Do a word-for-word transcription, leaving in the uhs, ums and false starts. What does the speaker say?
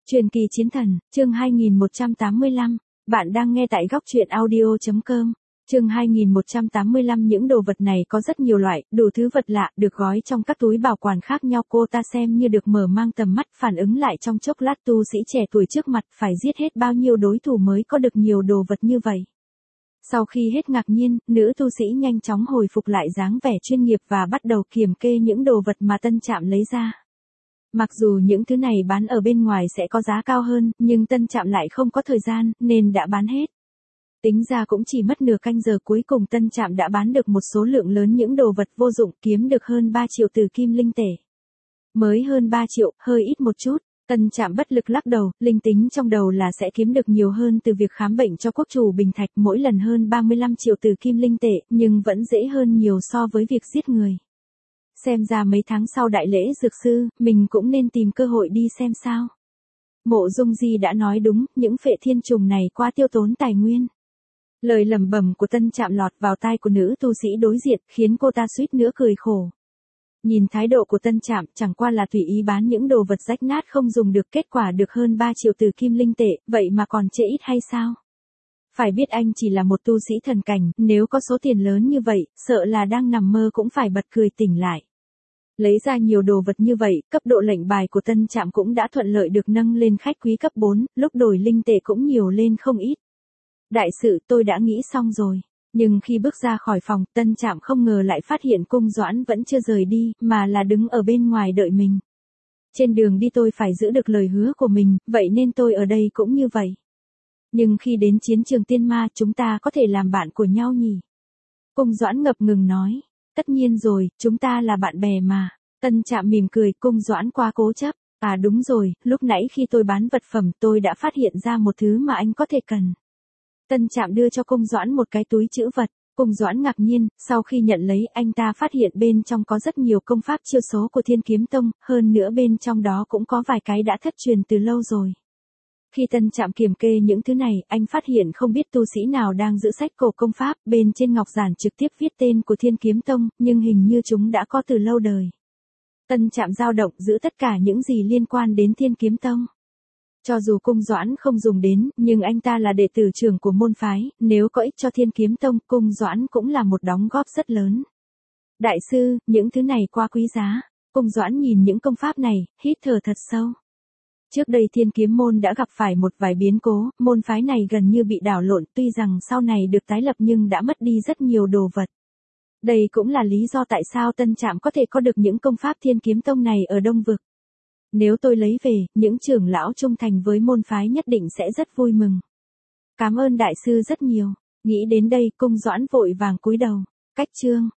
Truyền kỳ chiến thần, chương hai nghìn một trăm tám mươi lăm, bạn đang nghe tại góc truyện audio.com. Chương hai nghìn một trăm tám mươi lăm. Những đồ vật này có rất nhiều loại, đủ thứ vật lạ, được gói trong các túi bảo quản khác nhau. Cô ta xem như được mở mang tầm mắt, phản ứng lại trong chốc lát. Tu sĩ trẻ tuổi trước mặt phải giết hết bao nhiêu đối thủ mới có được nhiều đồ vật như vậy. Sau khi hết ngạc nhiên, nữ tu sĩ nhanh chóng hồi phục lại dáng vẻ chuyên nghiệp và bắt đầu kiểm kê những đồ vật mà Tân Trạm lấy ra. Mặc dù những thứ này bán ở bên ngoài sẽ có giá cao hơn, nhưng Tân Trạm lại không có thời gian, nên đã bán hết. Tính ra cũng chỉ mất nửa canh giờ, cuối cùng Tân Trạm đã bán được một số lượng lớn những đồ vật vô dụng, kiếm được hơn ba triệu từ kim linh tệ. Mới hơn ba triệu, hơi ít một chút. Tân Trạm bất lực lắc đầu, linh tính trong đầu là sẽ kiếm được nhiều hơn từ việc khám bệnh cho quốc chủ Bình Thạch, mỗi lần hơn ba mươi lăm triệu từ kim linh tệ, nhưng vẫn dễ hơn nhiều so với việc giết người. Xem ra mấy tháng sau đại lễ dược sư, mình cũng nên tìm cơ hội đi xem sao. Mộ Dung Di đã nói đúng, những phệ thiên trùng này quá tiêu tốn tài nguyên. Lời lẩm bẩm của Tân Trạm lọt vào tai của nữ tu sĩ đối diện, khiến cô ta suýt nữa cười khổ. Nhìn thái độ của Tân Trạm, chẳng qua là tùy ý bán những đồ vật rách nát không dùng được, kết quả được hơn ba triệu từ kim linh tệ, vậy mà còn chê ít hay sao? Phải biết anh chỉ là một tu sĩ thần cảnh, nếu có số tiền lớn như vậy, sợ là đang nằm mơ cũng phải bật cười tỉnh lại. Lấy ra nhiều đồ vật như vậy, cấp độ lệnh bài của Tân Trạm cũng đã thuận lợi được nâng lên khách quý cấp bốn, lúc đổi linh tệ cũng nhiều lên không ít. Đại sự, tôi đã nghĩ xong rồi. Nhưng khi bước ra khỏi phòng, Tân Trạm không ngờ lại phát hiện Cung Doãn vẫn chưa rời đi, mà là đứng ở bên ngoài đợi mình. Trên đường đi tôi phải giữ được lời hứa của mình, vậy nên tôi ở đây cũng như vậy. Nhưng khi đến chiến trường tiên ma, chúng ta có thể làm bạn của nhau nhỉ? Cung Doãn ngập ngừng nói. Tất nhiên rồi, chúng ta là bạn bè mà. Tân Trạm mỉm cười, Cung Doãn quá cố chấp. À đúng rồi, lúc nãy khi tôi bán vật phẩm tôi đã phát hiện ra một thứ mà anh có thể cần. Tân Trạm đưa cho Cung Doãn một cái túi trữ vật. Cung Doãn ngạc nhiên, sau khi nhận lấy anh ta phát hiện bên trong có rất nhiều công pháp chiêu số của Thiên Kiếm Tông, hơn nữa bên trong đó cũng có vài cái đã thất truyền từ lâu rồi. Khi Tân Trạm kiểm kê những thứ này, anh phát hiện không biết tu sĩ nào đang giữ sách cổ công pháp, bên trên ngọc giản trực tiếp viết tên của Thiên Kiếm Tông, nhưng hình như chúng đã có từ lâu đời. Tân Trạm dao động, giữ tất cả những gì liên quan đến Thiên Kiếm Tông. Cho dù Cung Doãn không dùng đến, nhưng anh ta là đệ tử trưởng của môn phái, nếu có ích cho Thiên Kiếm Tông, Cung Doãn cũng là một đóng góp rất lớn. Đại sư, những thứ này quá quý giá. Cung Doãn nhìn những công pháp này, hít thở thật sâu. Trước đây Thiên Kiếm môn đã gặp phải một vài biến cố, môn phái này gần như bị đảo lộn, tuy rằng sau này được tái lập nhưng đã mất đi rất nhiều đồ vật. Đây cũng là lý do tại sao Tân Trạm có thể có được những công pháp Thiên Kiếm Tông này ở Đông Vực. Nếu tôi lấy về, những trưởng lão trung thành với môn phái nhất định sẽ rất vui mừng. Cảm ơn đại sư rất nhiều. Nghĩ đến đây, Cung Doãn vội vàng cúi đầu. Cách chương.